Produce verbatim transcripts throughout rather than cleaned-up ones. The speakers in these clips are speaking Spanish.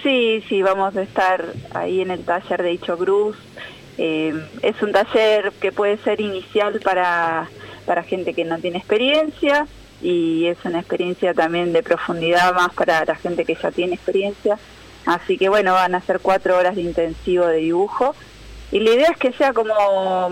Sí, sí, vamos a estar ahí en el taller de Icho Cruz. Eh, es un taller que puede ser inicial para, para gente que no tiene experiencia, y es una experiencia también de profundidad más para la gente que ya tiene experiencia. Así que bueno, van a ser cuatro horas de intensivo de dibujo, y la idea es que sea como,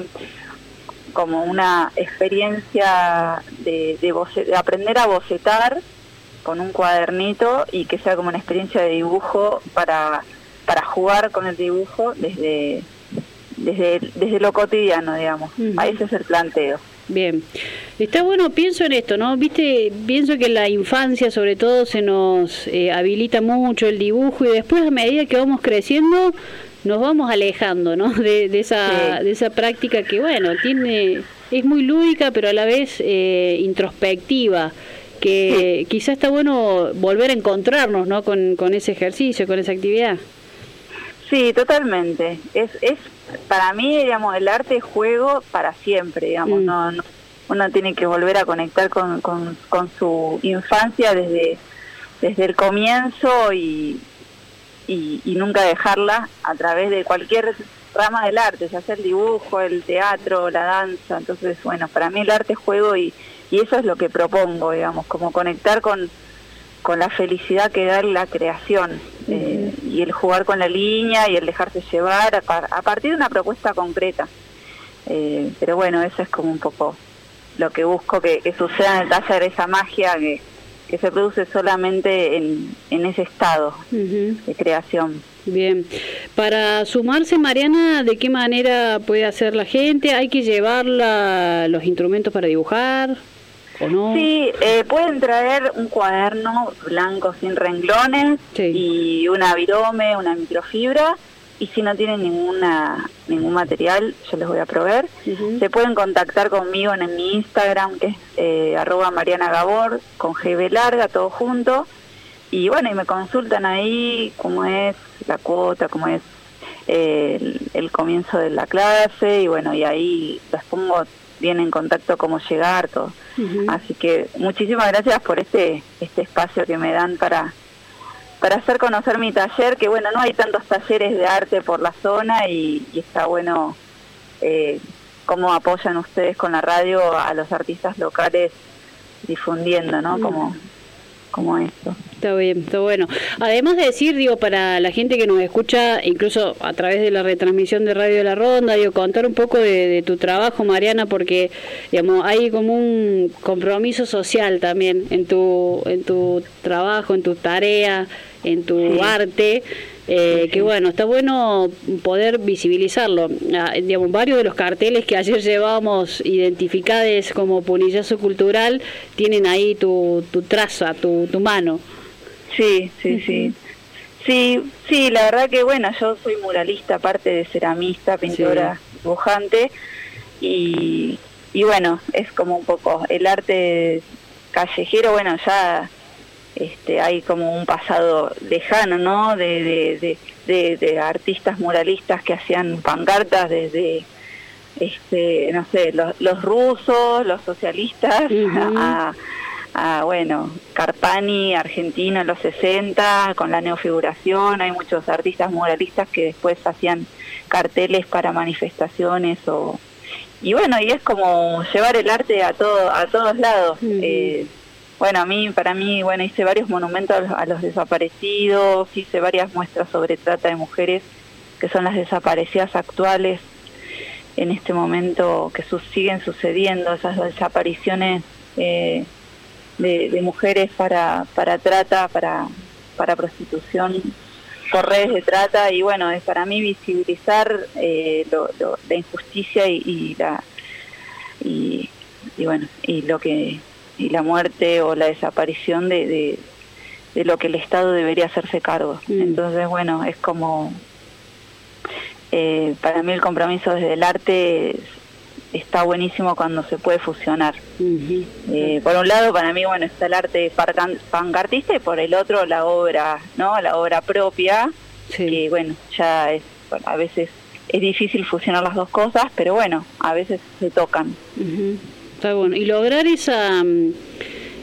como una experiencia de, de, boce, de aprender a bocetar con un cuadernito, y que sea como una experiencia de dibujo para, para jugar con el dibujo desde, desde, desde lo cotidiano, digamos. Uh-huh. A ese es el planteo. Bien, está bueno, pienso en esto, ¿no? Viste, pienso que en la infancia sobre todo se nos eh, habilita mucho el dibujo, y después a medida que vamos creciendo nos vamos alejando, ¿no? De, de esa, sí. de esa práctica que, bueno, tiene, es muy lúdica, pero a la vez eh, introspectiva, que sí. Quizá está bueno volver a encontrarnos, ¿no? Con, con ese ejercicio, con esa actividad. Sí, totalmente. Es, es para mí, digamos, el arte es juego para siempre, digamos. Mm. No, no, uno tiene que volver a conectar con, con, con su infancia desde, desde el comienzo, y, y, y nunca dejarla a través de cualquier rama del arte, ya sea el dibujo, el teatro, la danza. Entonces, bueno, para mí el arte es juego, y, y eso es lo que propongo, digamos, como conectar con con la felicidad que da la creación, eh, uh-huh. y el jugar con la línea y el dejarse llevar a, par, a partir de una propuesta concreta. Eh, pero bueno, eso es como un poco lo que busco que, que suceda en el taller, esa magia que, que se produce solamente en, en ese estado uh-huh. de creación. Bien. Para sumarse, Mariana, ¿de qué manera puede hacer la gente? ¿Hay que llevar la, los instrumentos para dibujar? ¿O no? Sí, eh, pueden traer un cuaderno blanco sin renglones, sí. y una virome, una microfibra, y si no tienen ninguna ningún material, yo les voy a proveer. Uh-huh. Se pueden contactar conmigo en, en mi Instagram, que es eh, arroba Mariana Gabor, con G B larga, todo junto, y bueno, y me consultan ahí cómo es la cuota, cómo es eh, el, el comienzo de la clase, y bueno, y ahí les pongo bien en contacto cómo llegar, todo. Uh-huh. Así que muchísimas gracias por este este espacio que me dan para para hacer conocer mi taller, que bueno, no hay tantos talleres de arte por la zona, y, y está bueno eh, cómo apoyan ustedes con la radio a los artistas locales difundiendo, ¿no? Uh-huh. Como como esto. Está bien, está bueno. Además de decir, digo, para la gente que nos escucha, incluso a través de la retransmisión de Radio de la Ronda, digo, contar un poco de, de tu trabajo, Mariana, porque, digamos, hay como un compromiso social también en tu en tu trabajo, en tu tarea, en tu sí. arte, eh, sí, sí. que bueno, está bueno poder visibilizarlo. Ah, digamos, varios de los carteles que ayer llevábamos identificados como Punillazo Cultural tienen ahí tu, tu traza, tu, tu mano. Sí, sí, sí. Sí, sí, la verdad que bueno, yo soy muralista, aparte de ceramista, pintora, sí. dibujante, y, y bueno, es como un poco el arte callejero, bueno, ya este hay como un pasado lejano, ¿no? De, de, de, de, de artistas muralistas que hacían pancartas desde, este no sé, los, los rusos, los socialistas, uh-huh. a... Ah, bueno, Carpani, argentino en los sesenta, con la neofiguración. Hay muchos artistas muralistas que después hacían carteles para manifestaciones, o y bueno, y es como llevar el arte a todo a todos lados. Uh-huh. eh, bueno, a mí, para mí, bueno, hice varios monumentos a los, a los desaparecidos, hice varias muestras sobre trata de mujeres, que son las desaparecidas actuales en este momento, que su, siguen sucediendo, esas desapariciones eh, De, de mujeres para para trata, para para prostitución por redes de trata. Y bueno, es para mí visibilizar eh, lo, lo, la injusticia y, y la y, y bueno y lo que y la muerte o la desaparición de, de, de lo que el Estado debería hacerse cargo. Mm. Entonces bueno, es como eh, para mí el compromiso desde el arte es, está buenísimo cuando se puede fusionar. Uh-huh. Eh, por un lado, para mí, bueno, está el arte pancartista, y por el otro, la obra, ¿no? La obra propia, sí. que, bueno, ya es, bueno, a veces es difícil fusionar las dos cosas, pero bueno, a veces se tocan. Uh-huh. Está bueno. Y lograr esa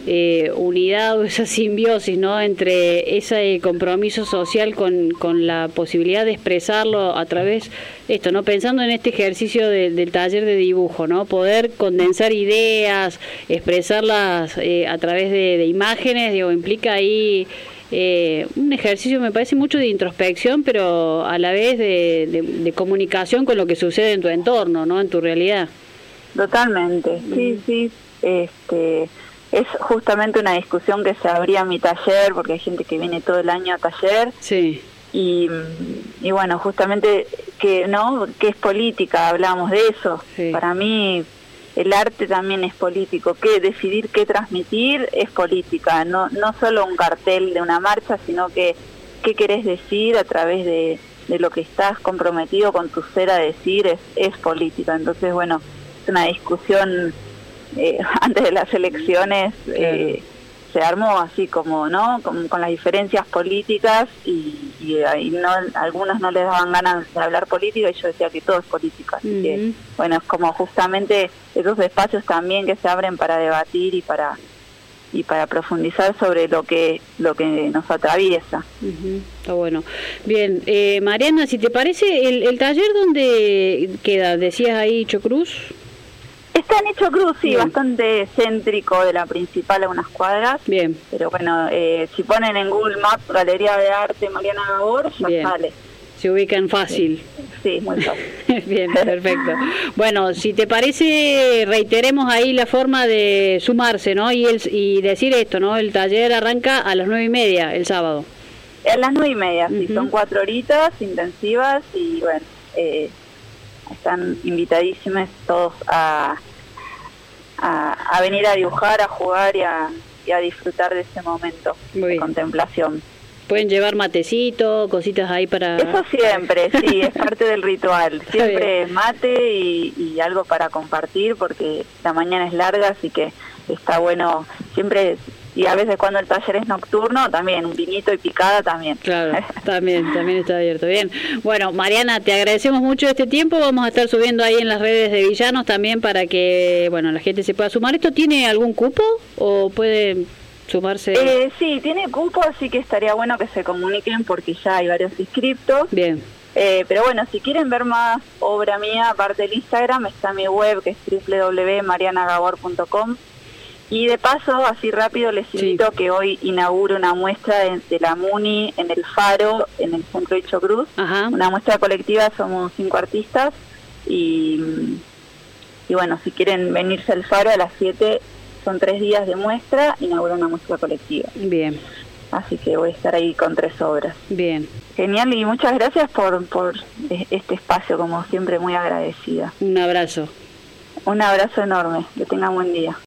eh, unidad o esa simbiosis, ¿no?, entre ese compromiso social con, con la posibilidad de expresarlo a través, esto, ¿no?, pensando en este ejercicio de, del taller de dibujo, ¿no?, poder condensar ideas, expresarlas eh, a través de, de imágenes, digo, implica ahí eh, un ejercicio, me parece, mucho de introspección, pero a la vez de, de, de comunicación con lo que sucede en tu entorno, ¿no?, en tu realidad. Totalmente, sí, sí, este, es justamente una discusión que se abría en mi taller, porque hay gente que viene todo el año a taller, sí, y, y bueno, justamente que no, que es política, hablamos de eso, sí. Para mí el arte también es político, que decidir qué transmitir es política, no, no solo un cartel de una marcha, sino que qué querés decir a través de, de lo que estás comprometido con tu ser a decir, es, es política, entonces bueno, es una discusión eh, antes de las elecciones, eh, se armó así como, ¿no?, con, con las diferencias políticas y, y, y no, algunos no les daban ganas de hablar política y yo decía que todo es política, así uh-huh. que bueno, es como justamente esos espacios también que se abren para debatir y para y para profundizar sobre lo que lo que nos atraviesa. Uh-huh. Está bueno. Bien, eh, Mariana, si te parece, el, el taller ¿dónde queda? Decías ahí, Chocruz. Está en Hecho Cruz, sí, bien. Bastante céntrico de la principal a unas cuadras. Bien. Pero bueno, eh, si ponen en Google Maps Galería de Arte Mariana Gabor, ya bien. Sale. Se ubican fácil. Sí, muy fácil. Bien, perfecto. Bueno, si te parece, reiteremos ahí la forma de sumarse, ¿no? Y, el, y decir esto, ¿no? El taller arranca a las nueve y media el sábado. A las nueve y media, uh-huh. sí, son cuatro horitas intensivas y bueno, eh, están invitadísimos todos a, a, a venir a dibujar, a jugar y a, y a disfrutar de ese momento Muy de bien. Contemplación. Pueden llevar matecito, cositas ahí para... Eso siempre, sí, es parte del ritual. Siempre mate y, y algo para compartir porque la mañana es larga, así que está bueno siempre... Y a veces cuando el taller es nocturno, también, un vinito y picada también. Claro, también, también está abierto. Bien. Bueno, Mariana, te agradecemos mucho este tiempo. Vamos a estar subiendo ahí en las redes de Villanos también para que, bueno, la gente se pueda sumar. ¿Esto tiene algún cupo o puede sumarse? Eh, sí, tiene cupo, así que estaría bueno que se comuniquen porque ya hay varios inscriptos. Bien. Eh, pero bueno, si quieren ver más obra mía, aparte del Instagram, está mi web que es doble u doble u doble u punto mariana gabor punto com. Y de paso, así rápido, les invito sí. que hoy inauguro una muestra de, de la MUNI en el Faro, en el centro de Hecho Cruz. Ajá. Una muestra colectiva, somos cinco artistas. Y, y bueno, si quieren venirse al Faro a las siete, son tres días de muestra, inauguro una muestra colectiva. Bien. Así que voy a estar ahí con tres obras. Bien. Genial, y muchas gracias por, por este espacio, como siempre, muy agradecida. Un abrazo. Un abrazo enorme, que tengan buen día.